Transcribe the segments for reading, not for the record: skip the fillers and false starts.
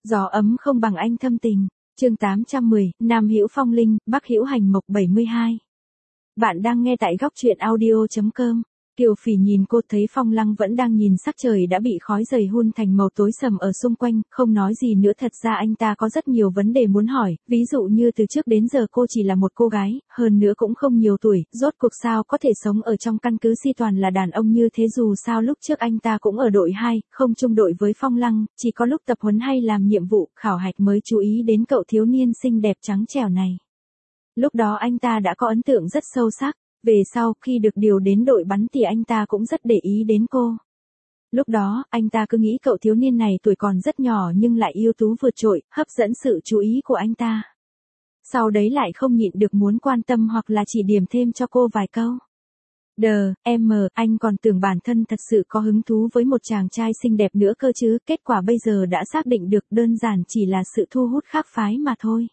Gió ấm không bằng anh thâm tình. Chương 810, Nam hữu phong linh, Bắc hữu hành mộc 72. Bạn đang nghe tại góc truyện audio.com. Kiều Phỉ nhìn cô thấy Phong Lăng vẫn đang nhìn sắc trời đã bị khói dày hun thành màu tối sầm ở xung quanh, không nói gì nữa. Thật ra anh ta có rất nhiều vấn đề muốn hỏi, ví dụ như từ trước đến giờ cô chỉ là một cô gái, hơn nữa cũng không nhiều tuổi, rốt cuộc sao có thể sống ở trong căn cứ si toàn là đàn ông như thế. Dù sao lúc trước anh ta cũng ở đội 2, không chung đội với Phong Lăng, chỉ có lúc tập huấn hay làm nhiệm vụ, khảo hạch mới chú ý đến cậu thiếu niên xinh đẹp trắng trẻo này. Lúc đó anh ta đã có ấn tượng rất sâu sắc. Về sau, khi được điều đến đội bắn thì anh ta cũng rất để ý đến cô. Lúc đó, anh ta cứ nghĩ cậu thiếu niên này tuổi còn rất nhỏ nhưng lại ưu tú vượt trội, hấp dẫn sự chú ý của anh ta. Sau đấy lại không nhịn được muốn quan tâm hoặc là chỉ điểm thêm cho cô vài câu. Anh còn tưởng bản thân thật sự có hứng thú với một chàng trai xinh đẹp nữa cơ chứ, kết quả bây giờ đã xác định được đơn giản chỉ là sự thu hút khác phái mà thôi.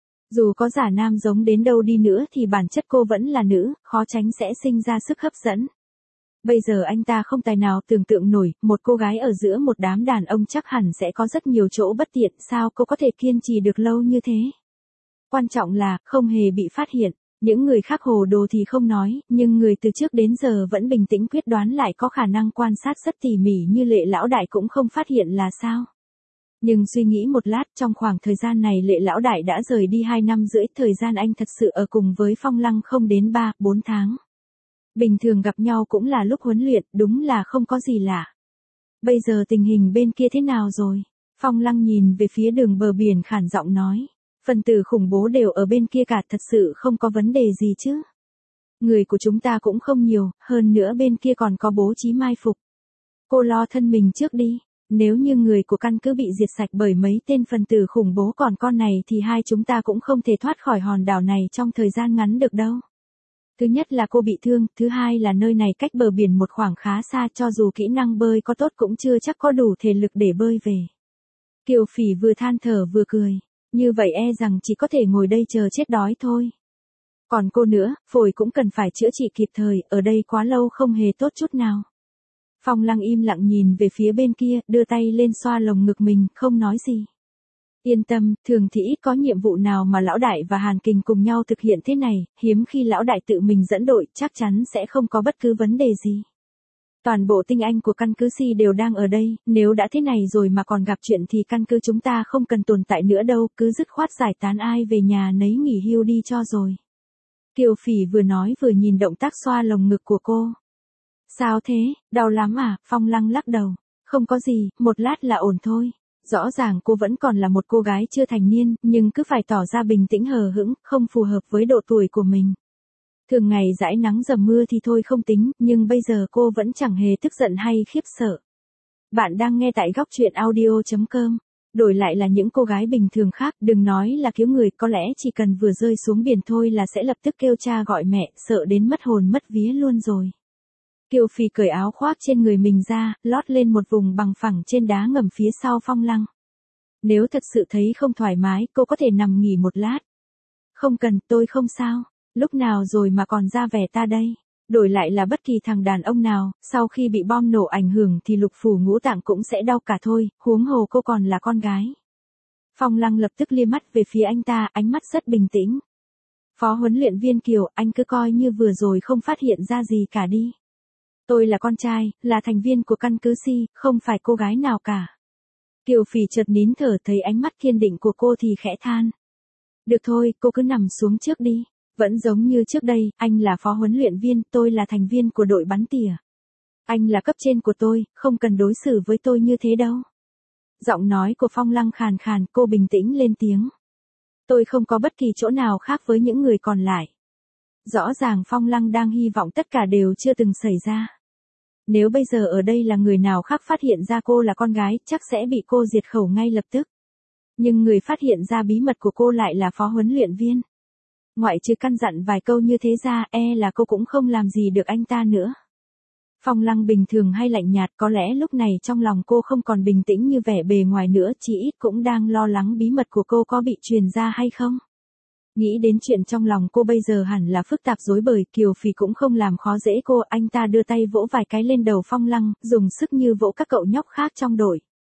Dù có giả nam giống đến đâu đi nữa thì bản chất cô vẫn là nữ, khó tránh sẽ sinh ra sức hấp dẫn. Bây giờ anh ta không tài nào tưởng tượng nổi, một cô gái ở giữa một đám đàn ông chắc hẳn sẽ có rất nhiều chỗ bất tiện, sao cô có thể kiên trì được lâu như thế? Quan trọng là, không hề bị phát hiện, những người khác hồ đồ thì không nói, nhưng người từ trước đến giờ vẫn bình tĩnh quyết đoán lại có khả năng quan sát rất tỉ mỉ như Lệ lão đại cũng không phát hiện là sao? Nhưng suy nghĩ một lát, trong khoảng thời gian này Lệ lão đại đã rời đi 2 năm rưỡi, thời gian anh thật sự ở cùng với Phong Lăng không đến 3-4 tháng. Bình thường gặp nhau cũng là lúc huấn luyện, đúng là không có gì lạ. Bây giờ tình hình bên kia thế nào rồi? Phong Lăng nhìn về phía đường bờ biển khản giọng nói. Phần tử khủng bố đều ở bên kia cả, thật sự không có vấn đề gì chứ. Người của chúng ta cũng không nhiều, hơn nữa bên kia còn có bố trí mai phục. Cô lo thân mình trước đi. Nếu như người của căn cứ bị diệt sạch bởi mấy tên phần tử khủng bố còn con này thì hai chúng ta cũng không thể thoát khỏi hòn đảo này trong thời gian ngắn được đâu. Thứ nhất là cô bị thương, thứ hai là nơi này cách bờ biển một khoảng khá xa, cho dù kỹ năng bơi có tốt cũng chưa chắc có đủ thể lực để bơi về. Kiều Phỉ vừa than thở vừa cười, như vậy e rằng chỉ có thể ngồi đây chờ chết đói thôi. Còn cô nữa, phổi cũng cần phải chữa trị kịp thời, ở đây quá lâu không hề tốt chút nào. Phong Lăng im lặng nhìn về phía bên kia, đưa tay lên xoa lồng ngực mình, không nói gì. Yên tâm, thường thì ít có nhiệm vụ nào mà lão đại và Hàn Kình cùng nhau thực hiện thế này, hiếm khi lão đại tự mình dẫn đội, chắc chắn sẽ không có bất cứ vấn đề gì. Toàn bộ tinh anh của căn cứ Si đều đang ở đây, nếu đã thế này rồi mà còn gặp chuyện thì căn cứ chúng ta không cần tồn tại nữa đâu, cứ dứt khoát giải tán ai về nhà nấy nghỉ hưu đi cho rồi. Kiều Phỉ vừa nói vừa nhìn động tác xoa lồng ngực của cô. Sao thế, đau lắm à? Phong Lăng lắc đầu. Không có gì, một lát là ổn thôi. Rõ ràng cô vẫn còn là một cô gái chưa thành niên, nhưng cứ phải tỏ ra bình tĩnh hờ hững, không phù hợp với độ tuổi của mình. Thường ngày dãi nắng dầm mưa thì thôi không tính, nhưng bây giờ cô vẫn chẳng hề tức giận hay khiếp sợ. Bạn đang nghe tại góc truyện audio.com. Đổi lại là những cô gái bình thường khác, đừng nói là cứu người, có lẽ chỉ cần vừa rơi xuống biển thôi là sẽ lập tức kêu cha gọi mẹ, sợ đến mất hồn mất vía luôn rồi. Kiều Phỉ cởi áo khoác trên người mình ra, lót lên một vùng bằng phẳng trên đá ngầm phía sau Phong Lăng. Nếu thật sự thấy không thoải mái, cô có thể nằm nghỉ một lát. Không cần, tôi không sao. Lúc nào rồi mà còn ra vẻ ta đây. Đổi lại là bất kỳ thằng đàn ông nào, sau khi bị bom nổ ảnh hưởng thì lục phủ ngũ tạng cũng sẽ đau cả thôi, huống hồ cô còn là con gái. Phong Lăng lập tức lia mắt về phía anh ta, ánh mắt rất bình tĩnh. Phó huấn luyện viên Kiều, anh cứ coi như vừa rồi không phát hiện ra gì cả đi. Tôi là con trai, là thành viên của căn cứ Si, không phải cô gái nào cả. Kiều Phỉ chợt nín thở, thấy ánh mắt kiên định của cô thì khẽ than. Được thôi, cô cứ nằm xuống trước đi. Vẫn giống như trước đây, anh là phó huấn luyện viên, tôi là thành viên của đội bắn tỉa. Anh là cấp trên của tôi, không cần đối xử với tôi như thế đâu. Giọng nói của Phong Lăng khàn khàn, cô bình tĩnh lên tiếng. Tôi không có bất kỳ chỗ nào khác với những người còn lại. Rõ ràng Phong Lăng đang hy vọng tất cả đều chưa từng xảy ra. Nếu bây giờ ở đây là người nào khác phát hiện ra cô là con gái, chắc sẽ bị cô diệt khẩu ngay lập tức. Nhưng người phát hiện ra bí mật của cô lại là phó huấn luyện viên. Ngoại trừ căn dặn vài câu như thế ra, là cô cũng không làm gì được anh ta nữa. Phong Lăng bình thường hay lạnh nhạt, có lẽ lúc này trong lòng cô không còn bình tĩnh như vẻ bề ngoài nữa, chỉ ít cũng đang lo lắng bí mật của cô có bị truyền ra hay không. Nghĩ đến chuyện trong lòng cô bây giờ hẳn là phức tạp rối bời, Kiều Phỉ cũng không làm khó dễ cô, anh ta đưa tay vỗ vài cái lên đầu Phong Lăng, dùng sức như vỗ các cậu nhóc khác trong đội.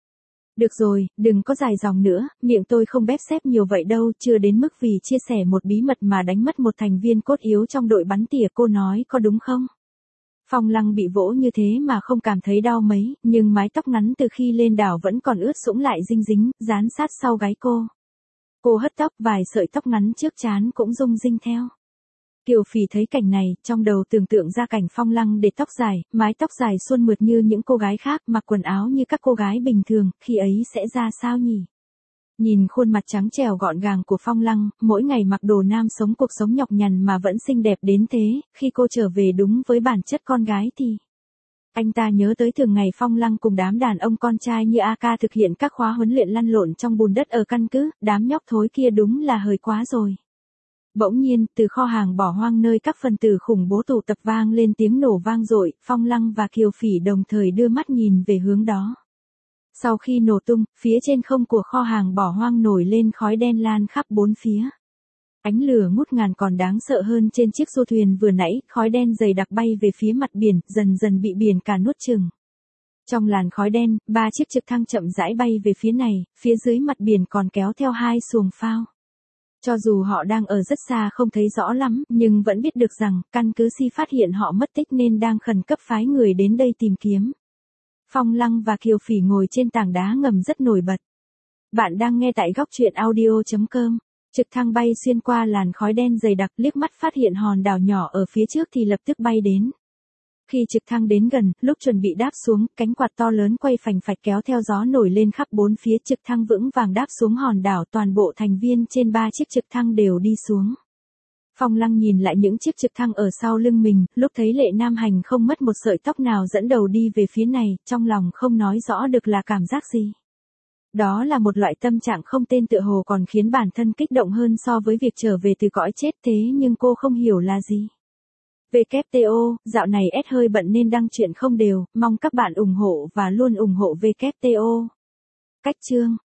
Được rồi, đừng có dài dòng nữa, miệng tôi không bép xép nhiều vậy đâu, chưa đến mức vì chia sẻ một bí mật mà đánh mất một thành viên cốt yếu trong đội bắn tỉa, cô nói có đúng không? Phong Lăng bị vỗ như thế mà không cảm thấy đau mấy, nhưng mái tóc ngắn từ khi lên đảo vẫn còn ướt sũng lại dinh dính, dán sát sau gáy cô. Cô hất tóc, vài sợi tóc ngắn trước trán cũng rung rinh theo. Kiều Phỉ thấy cảnh này, trong đầu tưởng tượng ra cảnh Phong Lăng để tóc dài, mái tóc dài suôn mượt như những cô gái khác, mặc quần áo như các cô gái bình thường, khi ấy sẽ ra sao nhỉ? Nhìn khuôn mặt trắng trẻo gọn gàng của Phong Lăng, mỗi ngày mặc đồ nam sống cuộc sống nhọc nhằn mà vẫn xinh đẹp đến thế, khi cô trở về đúng với bản chất con gái thì... Anh ta nhớ tới thường ngày Phong Lăng cùng đám đàn ông con trai như A Ca thực hiện các khóa huấn luyện lăn lộn trong bùn đất ở căn cứ, đám nhóc thối kia đúng là hời quá rồi. Bỗng nhiên, từ kho hàng bỏ hoang nơi các phần tử khủng bố tụ tập vang lên tiếng nổ vang dội, Phong Lăng và Kiều Phỉ đồng thời đưa mắt nhìn về hướng đó. Sau khi nổ tung, phía trên không của kho hàng bỏ hoang nổi lên khói đen lan khắp bốn phía. Ánh lửa ngút ngàn còn đáng sợ hơn trên chiếc du thuyền vừa nãy, khói đen dày đặc bay về phía mặt biển, dần dần bị biển cả nuốt chửng. Trong làn khói đen, 3 chiếc trực thăng chậm rãi bay về phía này, phía dưới mặt biển còn kéo theo 2 xuồng phao. Cho dù họ đang ở rất xa không thấy rõ lắm, nhưng vẫn biết được rằng, căn cứ Si phát hiện họ mất tích nên đang khẩn cấp phái người đến đây tìm kiếm. Phong Lăng và Kiều Phỉ ngồi trên tảng đá ngầm rất nổi bật. Bạn đang nghe tại góc truyện audio.com. Trực thăng bay xuyên qua làn khói đen dày đặc, liếc mắt phát hiện hòn đảo nhỏ ở phía trước thì lập tức bay đến. Khi trực thăng đến gần, lúc chuẩn bị đáp xuống, cánh quạt to lớn quay phành phạch kéo theo gió nổi lên khắp bốn phía, trực thăng vững vàng đáp xuống hòn đảo, toàn bộ thành viên trên 3 chiếc trực thăng đều đi xuống. Phong Lăng nhìn lại những chiếc trực thăng ở sau lưng mình, lúc thấy Lệ Nam Hành không mất một sợi tóc nào dẫn đầu đi về phía này, trong lòng không nói rõ được là cảm giác gì. Đó là một loại tâm trạng không tên, tựa hồ còn khiến bản thân kích động hơn so với việc trở về từ cõi chết, thế nhưng cô không hiểu là gì. WTO, dạo này S hơi bận nên đăng truyện không đều, mong các bạn ủng hộ và luôn ủng hộ WTO. Cách chương